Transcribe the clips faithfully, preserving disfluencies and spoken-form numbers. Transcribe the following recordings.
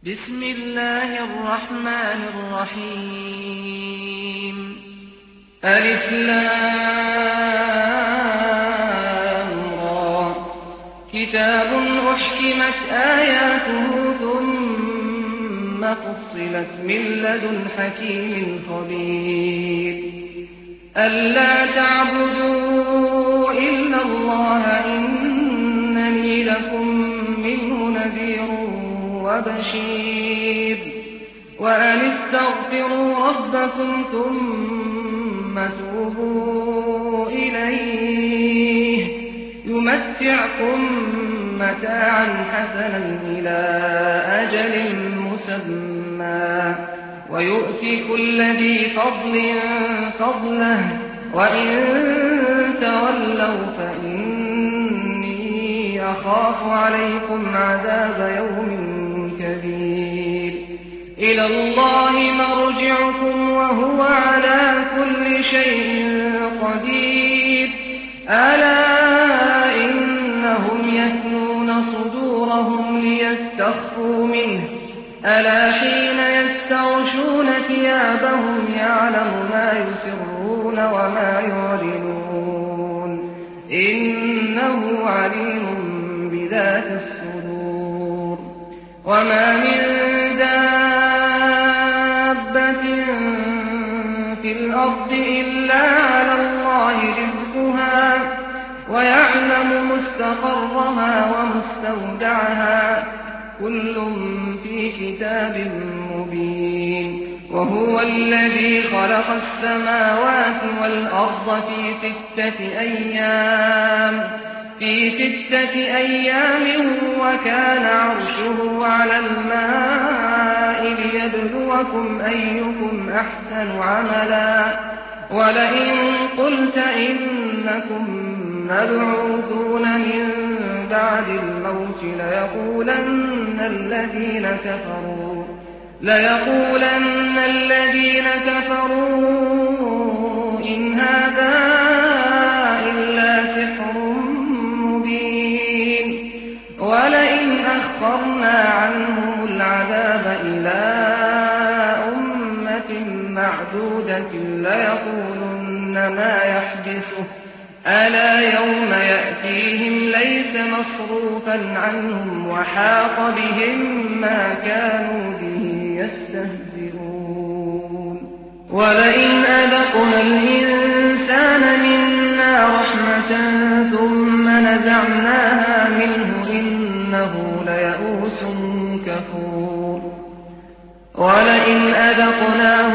بسم الله الرحمن الرحيم ألف لام را كتاب أحكمت آياته ثم فصلت من لدن حكيم خبير ألا تعبدوا إلا الله إنني لكم منه نذير وبشير وأن استغفروا ربكم ثم توبوا إليه يمتعكم متاعا حسنا إلى أجل مسمى ويؤتي كل ذي فضل فضله وإن تولوا فإني أخاف عليكم عذاب يوم كبير إلى الله مرجعكم وهو على كل شيء قدير ألا إنهم يثنون صدورهم ليستخفوا منه ألا حين يستغشون ثيابهم يعلم ما يسرون وما يعلنون إنه عليم بذات الصدور وما من دابة في الأرض إلا على الله رزقها ويعلم مستقرها ومستودعها كل في كتاب مبين وهو الذي خلق السماوات والأرض في ستة أيام في ستة أيام وكان عرشه على الماء ليبلوكم أيكم أحسن عملا ولئن قلت إنكم مبعوثون من بعد الموت ليقولن الذين كفروا ليقولن الذين كفروا إن هذا إلا سحر مبين ولئن أخرنا عنهم العذاب إلى أمة معدودة ليقولن ما يحبسه ألا يوم يأتيهم ليس مصروفا عنهم وحاق بهم ما كانوا به يستهزئون ولئن أذقنا الإنسان منا رحمة ثم نزعناها منه إنه ليئوس كفور ولئن أذقناه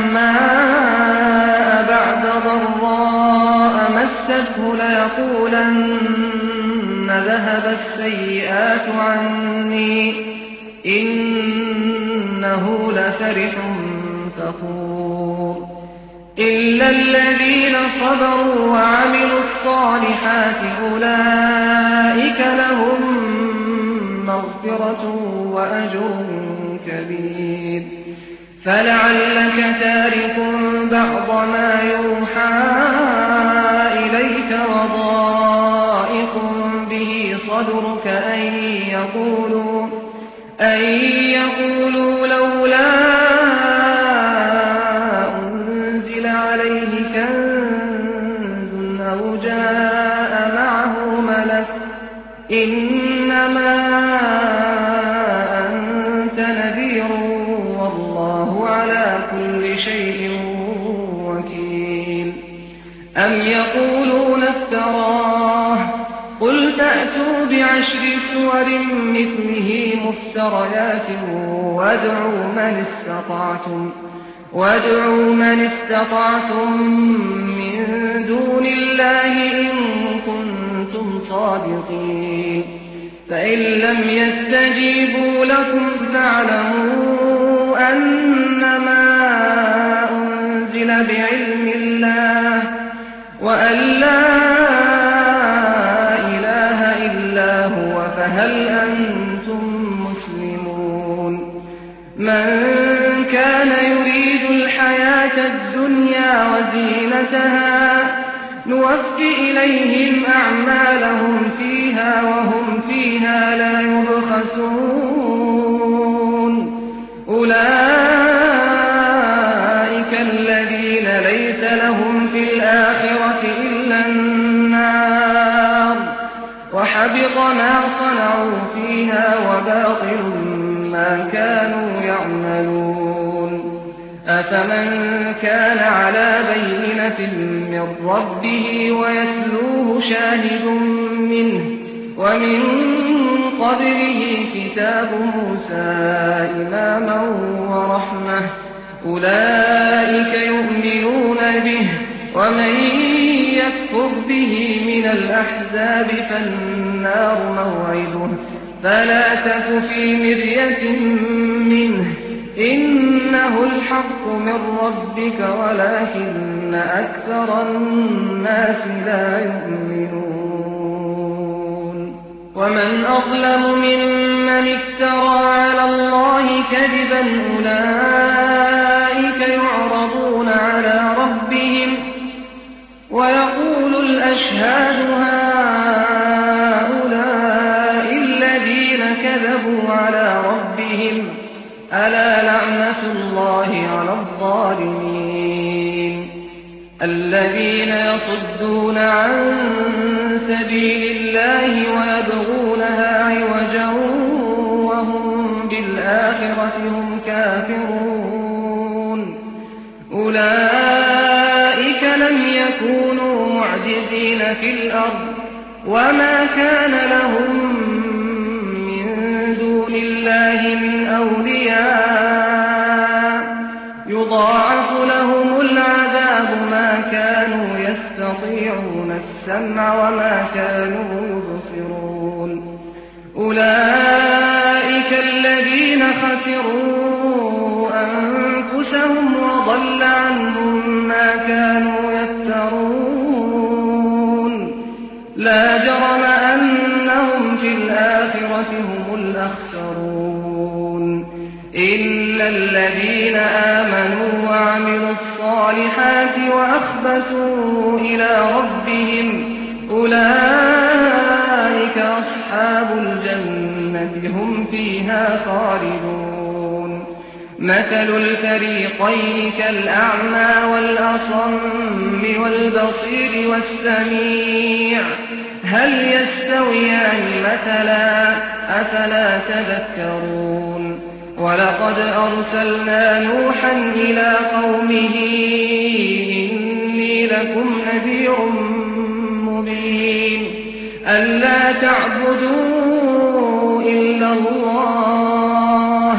نعماء بعد ضراء مسته ليقولن ذهب السيئات عني إنه لفرح فخور إلا الذين صبروا وعملوا الصالحات أولئك لهم مغفرة وأجر كبير فلعلك تارك بعض ما يوحى إليك وضائق به صدرك أن يقولوا أن يقولوا لولا أنزل عليه كنز أو جاء معه ملك إنما أنت نذير والله على كل شيء وكيل أم يقولون افتراه قل تأتوا بعشر سور مثله مفتريات وادعوا من استطعتم وادعوا من استطعتم من دون الله إن كنتم صادقين فإن لم يستجيبوا لكم فاعلموا أنما أنزل بعلم الله وأن لا فهل أنتم مسلمون من كان يريد الحياة الدنيا وزينتها نوفِ إليهم أعمالهم فيها وهم فيها لا يبخسون أفمن كان على بينة من ربه ويتلوه شاهد منه ومن قبله كتاب موسى إماما ورحمة أولئك يؤمنون به ومن يكفر به من الأحزاب فالنار موعده فلا تك في مرية منه إنه الحق من ربك ولكن أكثر الناس لا يؤمنون ومن أظلم ممن افترى على الله كذبا أولئك يعرضون على ربهم ويقول الأشهاد هؤلاء الذين كذبوا على ربهم ألا لعنة الله على الظالمين الذين يصدون عن سبيل الله ويبغونها عوجا وهم بالآخرة هم كافرون أولئك لم يكونوا معجزين في الأرض وما كان لهم من دون الله من أولياء يضاعف لهم العذاب ما كانوا يستطيعون السمع وما كانوا يبصرون أولئك الذين خسروا أنفسهم وضل عنهم ما كانوا يفترون لا جرم أنهم في الآخرة هم الأخسرون إلا الذين آمنوا وعملوا الصالحات وأخبتوا إلى ربهم أولئك أصحاب الجنة هم فيها خالدون مثل الفريقين كالأعمى والأصم والبصير والسميع هل يستويان مثلا أفلا تذكرون ولقد أرسلنا نوحا إلى قومه إني لكم نذير مبين ألا تعبدوا إلا الله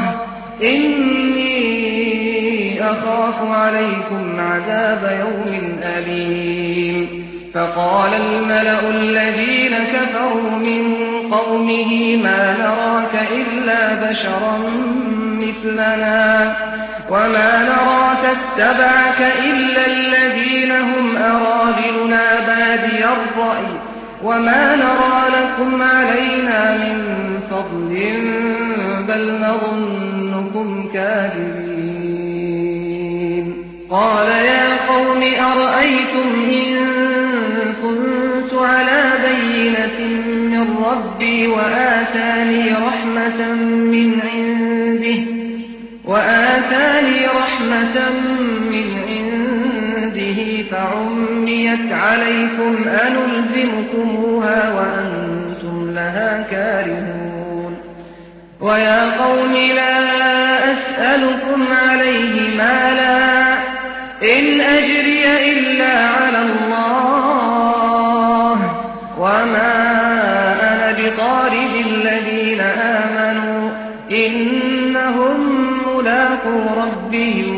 إني أخاف عليكم عذاب يوم أليم فقال الملأ الذين كفروا من قومه ما نراك إلا بشرا مثلنا وما نراك اتبعك إلا الذين هم أراذلنا بادي الرأي وما نرى لكم علينا من فضل بل نظنكم كاذبين قال يا قوم أرأيتم إن كنت على بينة من ربي وآتاني رحمة من عنده وآتاني رحمة من عنده فعميت عليكم أنلزمكموها وأنتم لها كارهون ويا قوم لا أسألكم عليه مالا إن أجري إلا على الله وما أنا بطارد الذين آمنوا إنهم ملاقو ربهم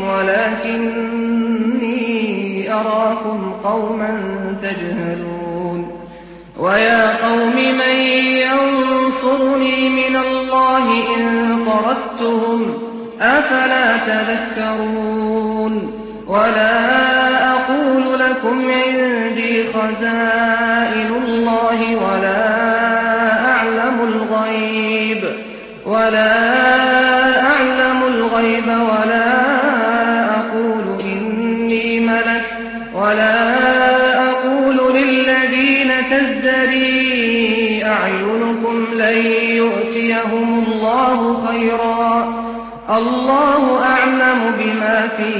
ولكني أراكم قوما تجهلون ويا قوم من ينصرني من الله إن طردتهم أفلا تذكرون ولا أقول لكم عندي خزائن الله ولا أعلم الغيب ولا أعلم الغيب ولا أقول إني ملك ولا أقول للذين تزدري أعينكم لن يؤتيهم الله خيرا الله أعلم بما في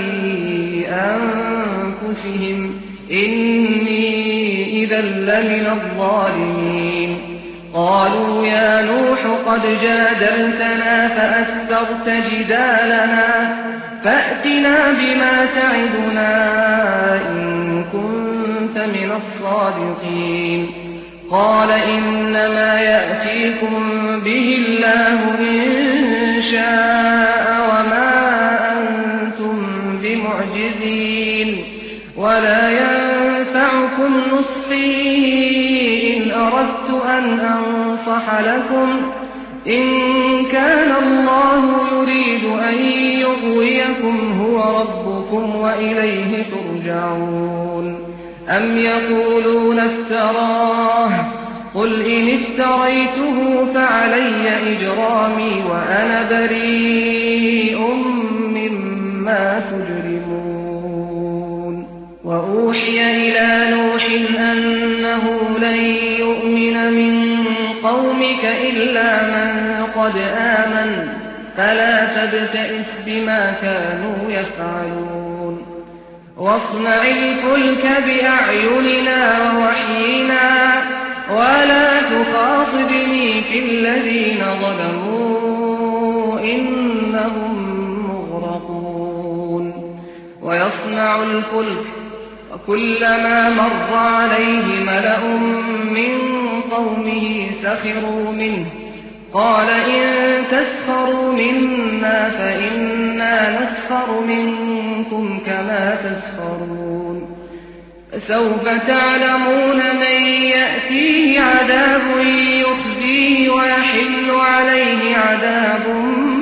أنفسهم إني إذا لمن الظالمين قالوا يا نوح قد جادلتنا فأكثرت جدالنا فأتنا بما تعدنا إن كنت من الصادقين قال إنما يأتيكم به الله إن شاء وما أنتم بمعجزين ولا ينفعكم نصحي إن أردت أن أنصح لكم إن كان الله يريد أن يغويكم هو ربكم وإليه ترجعون أم يقولون افتراه قل إن افتريته فعلي إجرامي وأنا بريء مما تجرمون وأوحي إلى نوح أنه لن يؤمن من قومك إلا من قد آمن فلا تبتئس بما كانوا يفعلون واصنع الفلك بأعيننا ووحينا ولا تخاطبني في الذين ظلموا إنهم مغرقون ويصنع الفلك وكلما مر عليه ملأ من قومه سخروا منه قال إن تسخروا منا فإنا نسخر منكم كما تسخرون فسوف تعلمون من يأتيه عذاب يخزيه ويحل عليه عذاب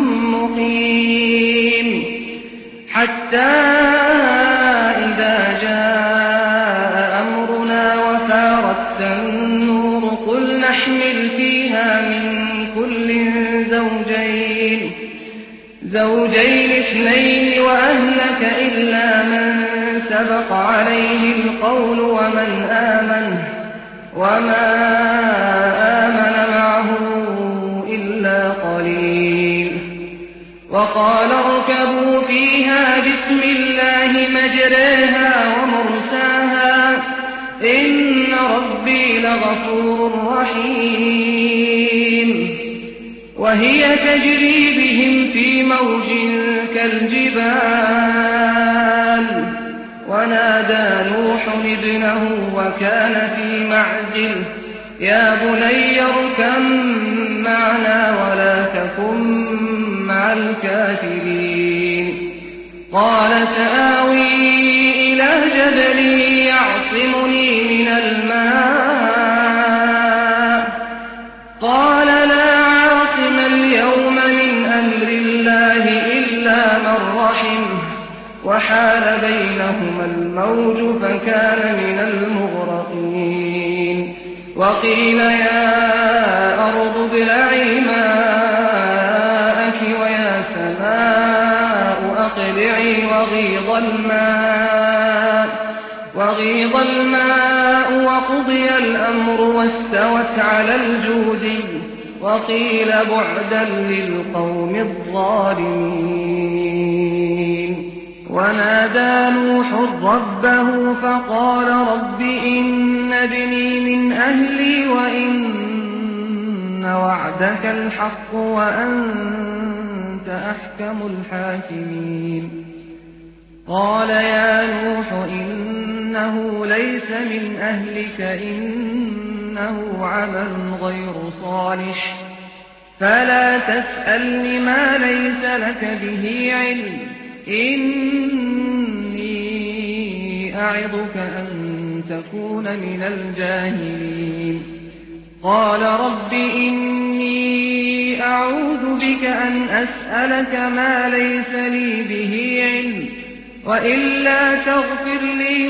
مقيم حتى إذا جاء أمرنا وفارت النور قل نحمل فيها من كل زوجين زوجين اثنين وأهلك إلا من سبق عليه القول ومن آمن وما آمن معه إلا قليل وقال اركبوا فيها بسم الله مجريها ومرساها إن ربي لغفور رحيم وهي تجري بهم في موج كالجبال ونادى نوح ابنه وكان في معزل يا بني اركب معنا ولا تكن مع الكافرين قال سآوي إلى جبل يعصمني من الماء قال لا عاصم اليوم من أمر الله إلا من رحمه وحال بينهما الموج فكان من المغرقين وقيل يا أرض ابلعي ماءك ويا سماء أقلعي وغيض الماء وغيض الماء وقضي الأمر واستوت على الجودي وقيل بعدا للقوم الظالمين ونادى نوح ربه فقال رب إن ابني من أهلي وإن وعدك الحق وأنت أحكم الحاكمين قال يا نوح إنه ليس من أهلك إنه عمل غير صالح فلا تسألني ما ليس لك به علم إني أعظك أن تكون من الجاهلين قال رب إني أعوذ بك أن أسألك ما ليس لي به علم وإلا تغفر لي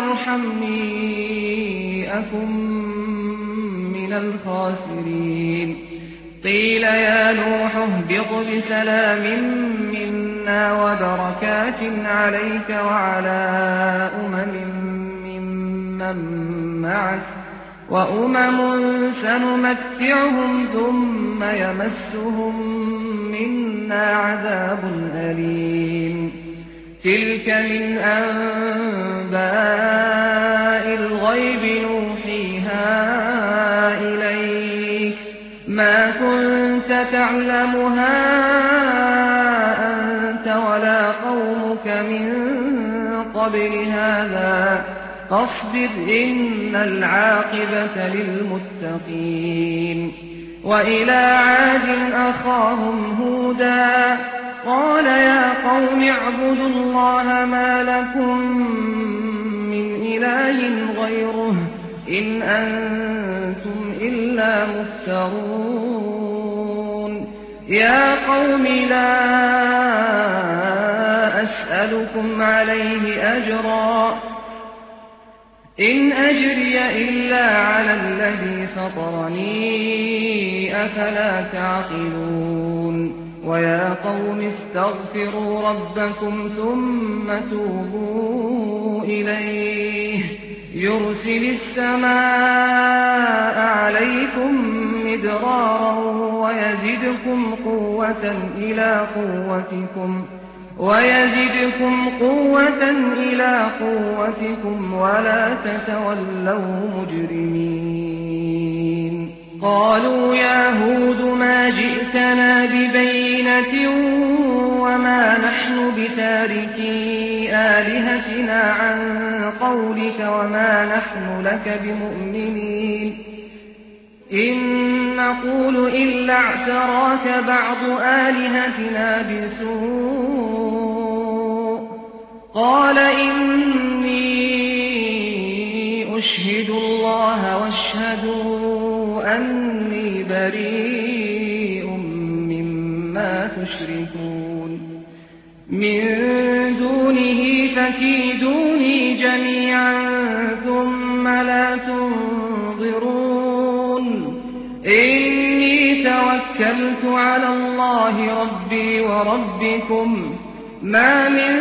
وترحمني أكن من الخاسرين قيل يا نوح اهبط بسلام منا وبركات عليك وعلى أمم ممن معك وأمم سنمتعهم ثم يمسهم منا عذاب أليم تلك من أنباء الغيب نوحيها إليك تعلمها أنت ولا قومك من قبل هذا فاصبر إن العاقبة للمتقين. وإلى عاد أخاهم هودا قال يا قوم اعبدوا الله ما لكم من إله غيره إن أنتم إلا مفترون. يا قوم لا أسألكم عليه أجرا إن أجري إلا على الذي فطرني أفلا تعقلون. ويا قوم استغفروا ربكم ثم توبوا إليه يرسل السماء عليكم مدرارا ويزدكم قوة إلى قوتكم ويزدكم قوة إلى قوتكم ولا تتولوا مجرمين. قالوا يا هود ما جئتنا ببينة وما نحن بتاركي آلهتنا عن قولك وما نحن لك بمؤمنين إن نقول إلا اعتراك بعض آلهتنا بسوء. قال إني أشهد الله واشهدوا أني بريء مما تشركون من دونه فكيدوني جميعا ثم لا تنظرون. إني توكلت على الله ربي وربكم ما من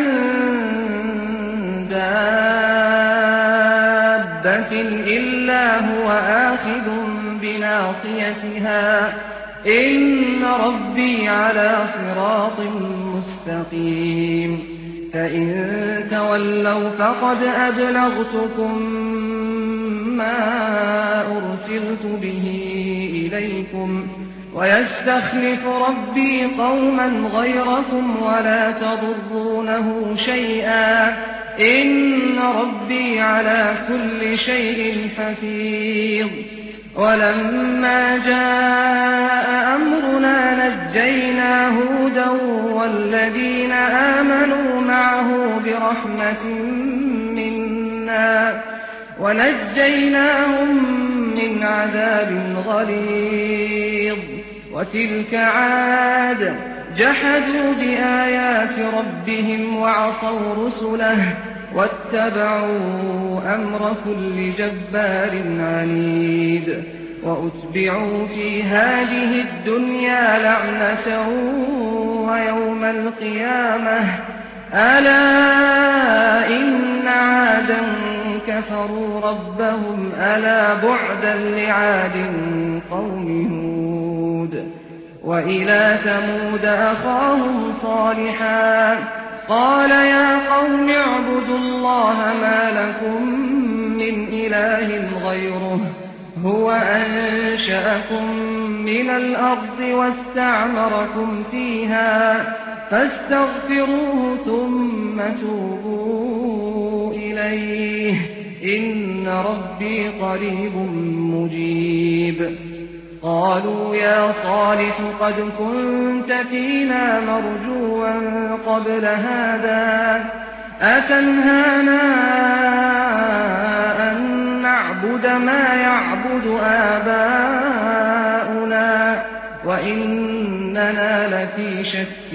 دابة إلا هو آخذ بناصيتها إن ربي على صراط مستقيم. فإن تولوا فقد أبلغتكم ما أرسلت به إليكم ويستخلف ربي قوما غيركم ولا تضرونه شيئا إن ربي على كل شيء حفيظ. ولما جاء أمرنا نجينا هودا والذين آمنوا معه برحمة منا ونجيناهم من عذاب غليظ. وتلك عاد جحدوا بآيات ربهم وعصوا رسله واتبعوا أمر كل جبار عنيد. وأتبعوا في هذه الدنيا لعنة ويوم القيامة ألا إن عادا كفروا ربهم ألا بعدا لعاد قوم هود. وإلى ثمود أخاهم صالحا قال يا قوم اعبدوا الله ما لكم من إله غيره هو أنشأكم من الأرض واستعمركم فيها فاستغفروه ثم توبوا إليه إن ربي قريب مجيب. قالوا يا صالح قد كنت فينا مرجوا قبل هذا أتنهانا أن نعبد ما يعبد آباؤنا وإننا لفي شك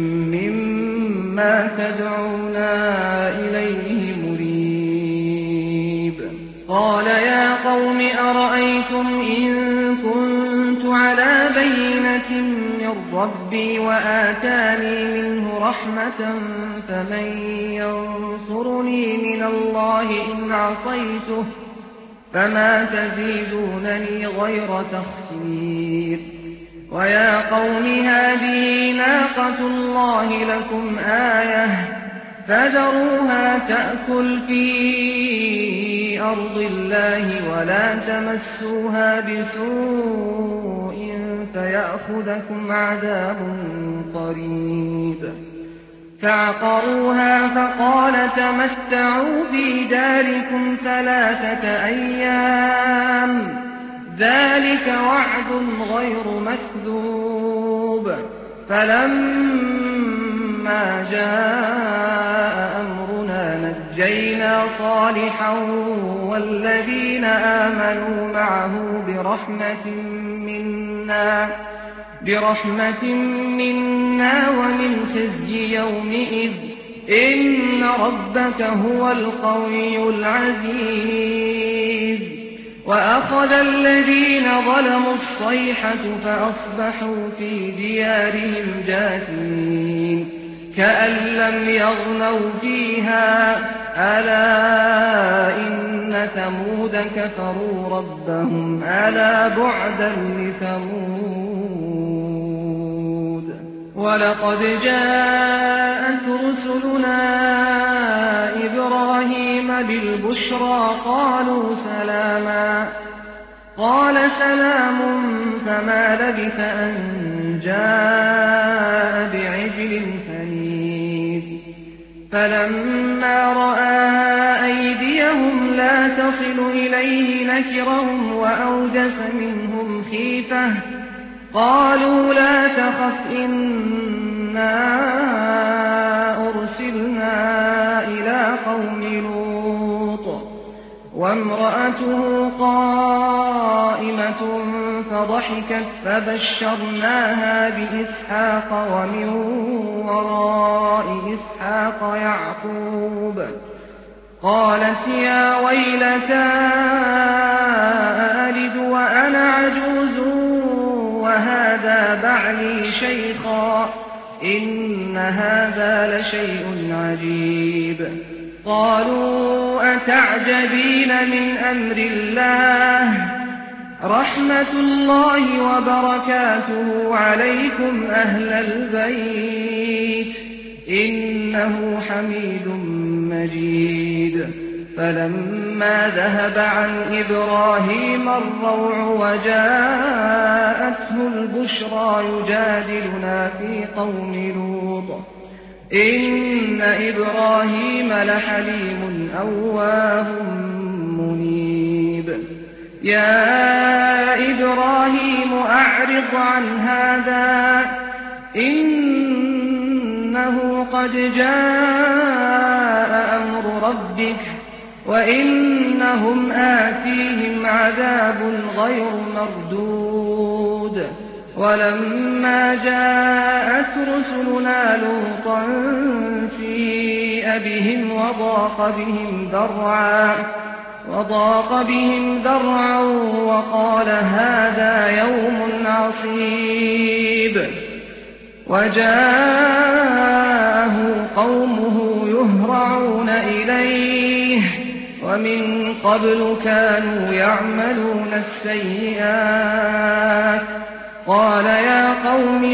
مما تدعونا إليه مريب. قال يا قوم أرأيتم إن كنت على بينة من ربي وآتاني منه رحمة فمن ينصرني من الله إن عصيته فما تزيدونني غير تخسير. ويا قوم هذه ناقة الله لكم آية فذروها تأكل في أرض الله ولا تمسوها بسوء فيأخذكم عذاب قريب. فعقروها فقال تمتعوا في داركم ثلاثة أيام ذلك وعد غير مكذوب. فلما جاء أمرنا نجينا صالحا والذين آمنوا معه برحمة منا برحمة منا ومن خزي يومئذ إن ربك هو القوي العزيز. وأخذ الذين ظلموا الصيحة فأصبحوا في ديارهم جاثمين كأن لم يغنوا فيها ألا إن ثمود كفروا ربهم ألا بعدا لثمود. ولقد جاءت رسلنا إبراهيم بالبشرى قالوا سلاما قال سلام فما لبث أن جاء بعجل حنيذ. فلما رأى أيديهم لا تصل إليه نكرهم وأوجس منهم خيفة قالوا لا تخف إنا أرسلنا إلى قوم لوط وامرأته قائمة فضحكت فبشرناها بإسحاق ومن وراء إسحاق يعقوب. قالت يا ويلتى ألد وأنا عجوز وهذا بعلي شيخا إن هذا لشيء عجيب. قالوا أتعجبين من أمر الله رحمة الله وبركاته عليكم أهل البيت إنه حميد مجيد. فلما ذهب عن إبراهيم الروع وجاءته البشرى يجادلنا في قوم لوط إن إبراهيم لحليم أواه منيب. يا إبراهيم أعرض عن هذا إنه قد جاء أمر ربك وإنهم آتيهم عذاب غير مردود. ولما جاءت رسلنا لوطا سيء بهم وضاق بهم ذرعا وضاق بهم ذرعا وقال هذا يوم عصيب. وجاءه قومه يهرعون إليه ومن قبل كانوا يعملون السيئات قال يا قوم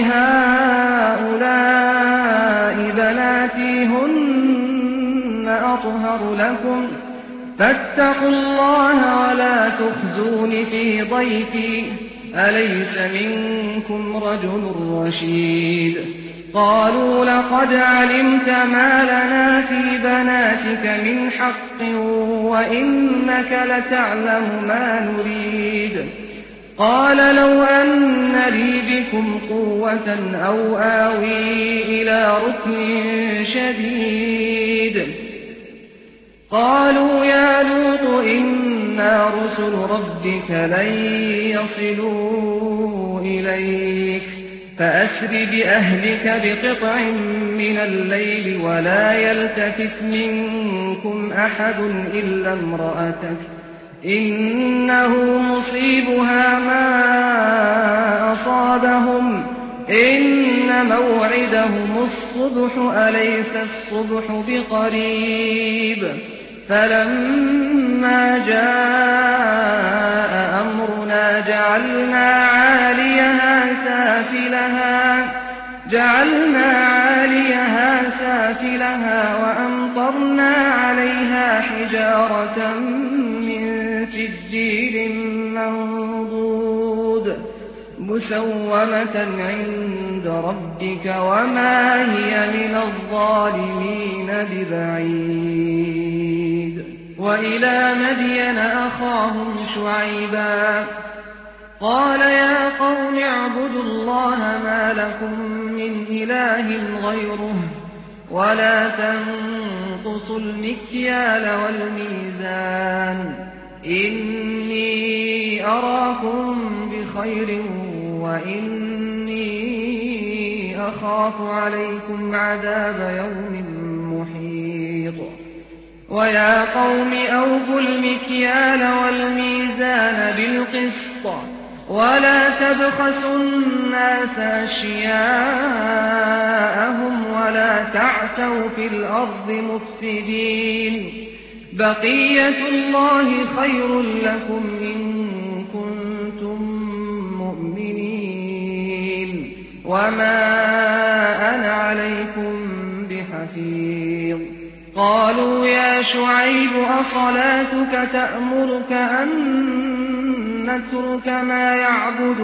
هؤلاء بناتي هن أطهر لكم فاتقوا الله ولا تخزون في ضيفي أليس منكم رجل رشيد. قالوا لقد علمت ما لنا في بناتك من حق وإنك لتعلم ما نريد. قال لو أن لي بكم قوة أو آوي إلى ركن شديد. قالوا يا لوط إنا رسل ربك لن يصلوا إليك فأسر بأهلك بقطع من الليل ولا يلتفت منكم أحد إلا امرأتك إنه مصيبها ما أصابهم إن موعدهم الصبح أليس الصبح بقريب. فلما جاء أمرنا جعلنا عاليها سافلها جعلنا عاليها سافلها وأمطرنا عليها حجارة من سجيل منضود مسومة عند ربك وما هي من الظالمين ببعيد. وإلى مدين أخاهم شعيبا قال يا قوم اعبدوا الله ما لكم من إله غيره ولا تنقصوا المكيال والميزان إني أراكم بخير وإني أخاف عليكم عذاب يوم محيط. ويا قوم أوفوا المكيال والميزان بالقسط ولا تبخسوا الناس أشياءهم ولا تعثوا في الأرض مفسدين بقية الله خير لكم إن كنتم مؤمنين وما أنا عليكم بحفيظ. قالوا يا شعيب أصلاتك تأمرك أن نترك ما يعبد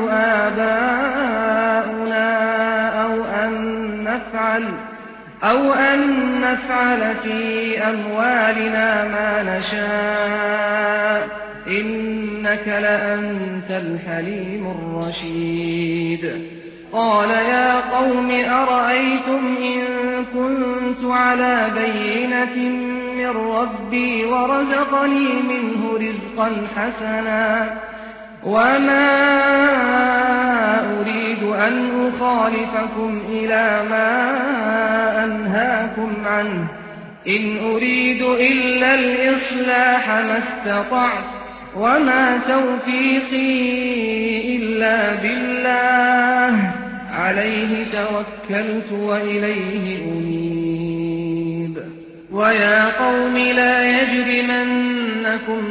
آباؤنا أو أن نفعل أو أن نفعل في أموالنا ما نشاء إنك لأنت الحليم الرشيد. قال يا قوم أرأيتم إن كنت على بينة من ربي ورزقني منه رزقا حسنا وما أريد أن أخالفكم إلى ما أنهاكم عنه إن أريد إلا الإصلاح ما استطعت وما توفيقي إلا بالله عليه توكلت وإليه أنيب. ويا قوم لا يجرمنكم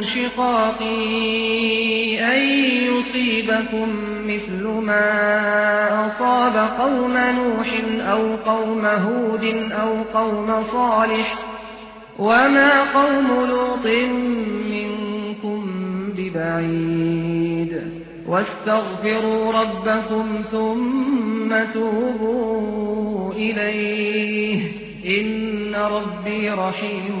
شقاقي أن يصيبكم مثل ما أصاب قوم نوح أو قوم هود أو قوم صالح وما قوم لوط منكم ببعيد. واستغفروا ربكم ثم توبوا إليه إن ربي رحيم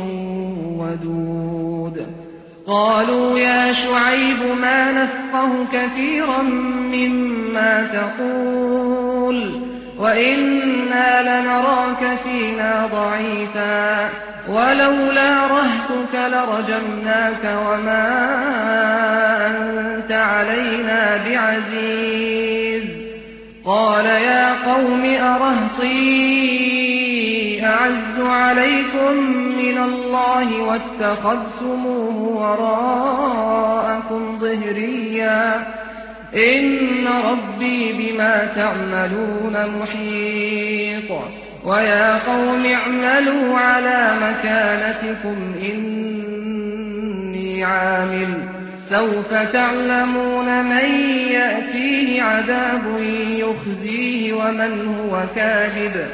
ودود. قالوا يا شعيب ما نفقه كثيرا مما تقول وإنا لنراك فينا ضعيفا ولولا رهتك لرجمناك وما أنت علينا بعزيز. قال يا قوم أرهطي أعز عليكم من الله واتخذتموه وراءكم ظهريا إن ربي بما تعملون محيط. ويا قوم اعملوا على مكانتكم إني عامل سوف تعلمون من يأتيه عذاب يخزيه ومن هو كاذب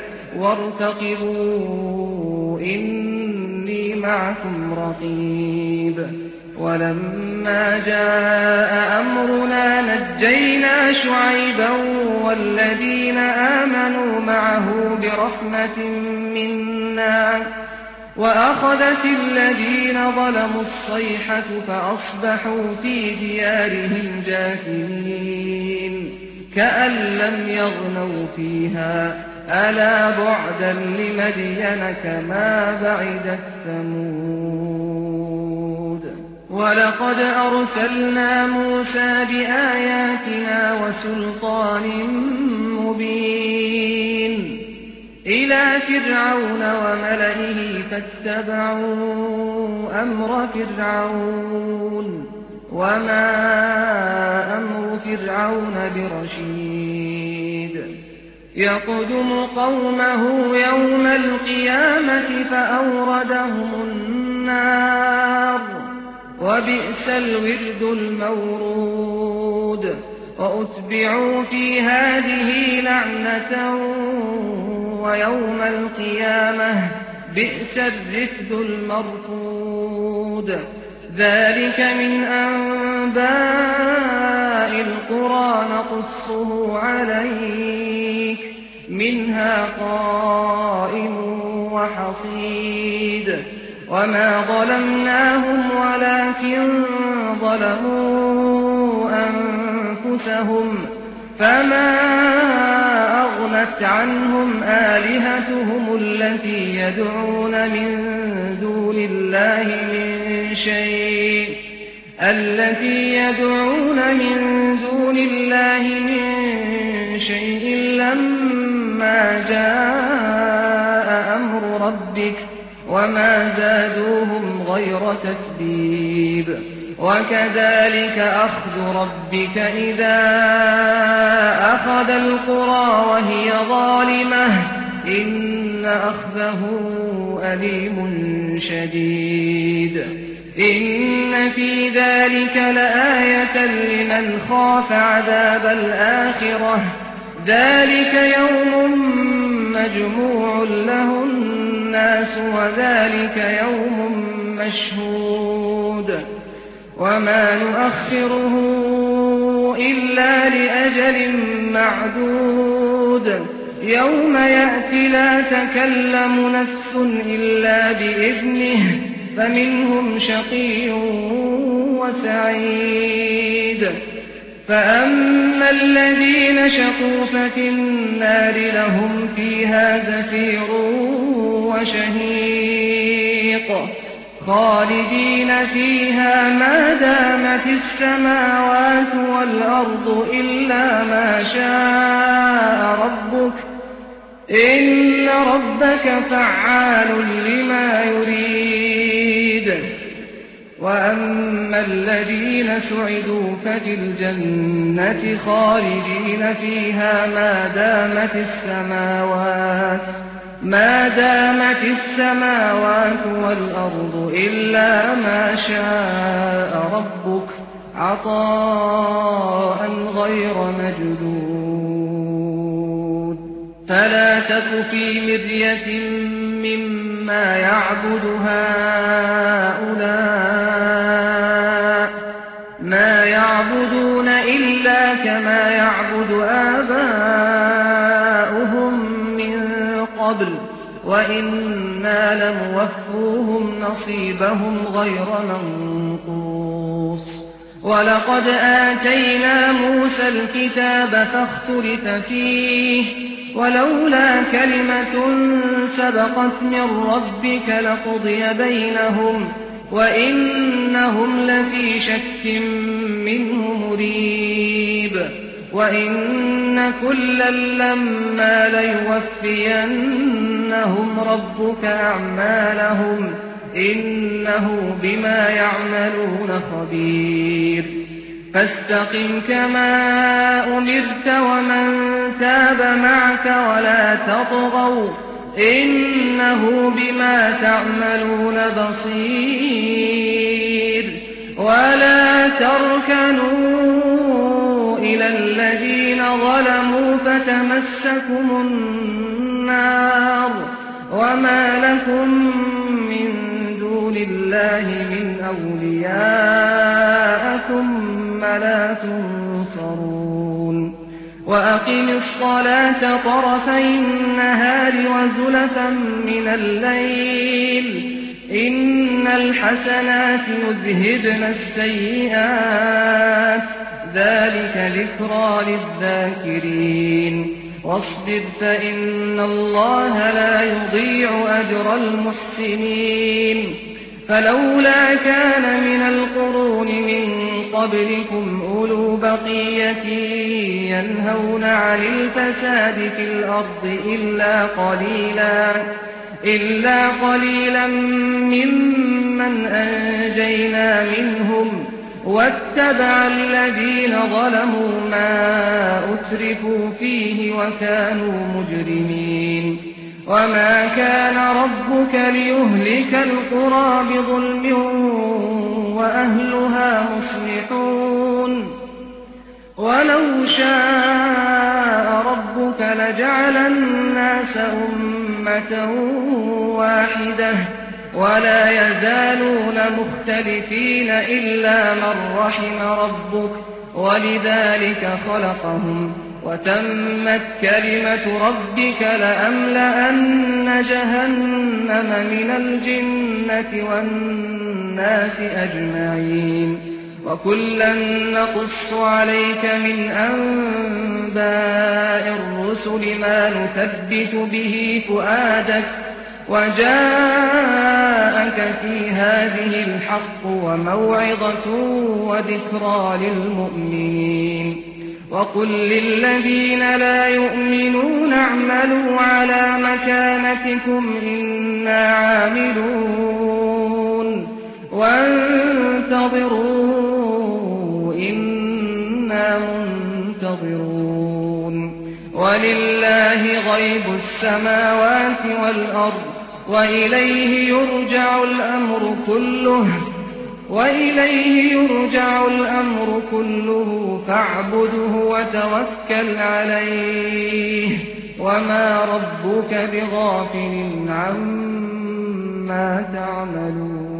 وارتقبوا إني معكم رقيب. ولما جاء أمرنا نجينا شعيبا والذين آمنوا معه برحمة منا وأخذت الذين ظلموا الصيحة فأصبحوا في ديارهم جاثمين كأن لم يغنوا فيها ألا بعدا لمدين كما بعدت ثمود. ولقد أرسلنا موسى بآياتنا وسلطان مبين إلى فرعون وملئه فاتبعوا أمر فرعون وما أمر فرعون برشيد. يقدم قومه يوم القيامة فأوردهم النار وبئس الورد المورود. وأتبعوا في هذه لعنة ويوم القيامة بئس الرفد المرفود. ذلك من أنباء أنباء القرى نقصه عليك منها قائم وحصيد وما ظلمناهم ولكن ظلموا أنفسهم فما أغنت عنهم آلهتهم التي يدعون من دون الله من شيء التي يدعون من دون الله من شيء لما جاء أمر ربك وما زادوهم غير تتبيب وكذلك أخذ ربك إذا أخذ القرى وهي ظالمة إن أخذه أليم شديد إن في ذلك لآية لمن خاف عذاب الآخرة ذلك يوم مجموع له الناس وذلك يوم مشهود وما نؤخره إلا لأجل معدود يوم يأتي لا تكلم نفس إلا بإذنه فمنهم شقي وسعيد فأما الذين شقوا ففي النار لهم فيها زفير وشهيق خالدين فيها ما دامت السماوات والأرض إلا ما شاء ربك إن ربك فعال لما يريد وأما الذين سعدوا ففي الجنة خالدين فيها ما دامت السماوات ما دامت السماوات والأرض إلا ما شاء ربك عطاء غير مجدود فلا تك في مرية مما يعبد هؤلاء ما يعبدون إلا كما يعبد آباؤهم قبل وإنا لموفوهم نصيبهم غير منقوص ولقد آتينا موسى الكتاب فاختلف فيه ولولا كلمة سبقت من ربك لقضي بينهم وإنهم لفي شك منه مريب وإن كلا لما ليوفينهم ربك أعمالهم إنه بما يعملون خبير فاستقم كما أمرت ومن تاب معك ولا تطغوا إنه بما تعملون بصير ولا تركنوا إلى الذين ظلموا فتمسكم النار وما لكم من دون الله من أولياء ثم لا تنصرون وأقم الصلاة طرفي النهار وزلفا من الليل إن الحسنات يذهبن السيئات ذلك ذكرى للذاكرين واصبر فإن الله لا يضيع أجر المحسنين فلولا كان من القرون من قبلكم أولو بقية ينهون عن الفساد في الأرض إلا قليلا إلا قليلا ممن أنجينا منهم واتبع الذين ظلموا ما أترفوا فيه وكانوا مجرمين وما كان ربك ليهلك القرى بظلم وأهلها مصلحون ولو شاء ربك لجعل الناس أمة واحدة ولا يزالون مختلفين إلا من رحم ربك ولذلك خلقهم وتمت كلمة ربك لأملأن جهنم من الجنة والناس أجمعين وكلا نقص عليك من أنباء الرسل ما نثبت به فؤادك وجاءك في هذه الحق وموعظة وذكرى للمؤمنين وقل للذين لا يؤمنون اعملوا على مكانتكم إنا عاملون وانتظروا إنا منتظرون ولله غيب السماوات والأرض وإليه يرجع الأمر كله وإليه يرجع الأمر كله فاعبده وتوكل عليه وما ربك بغافل عما تعملون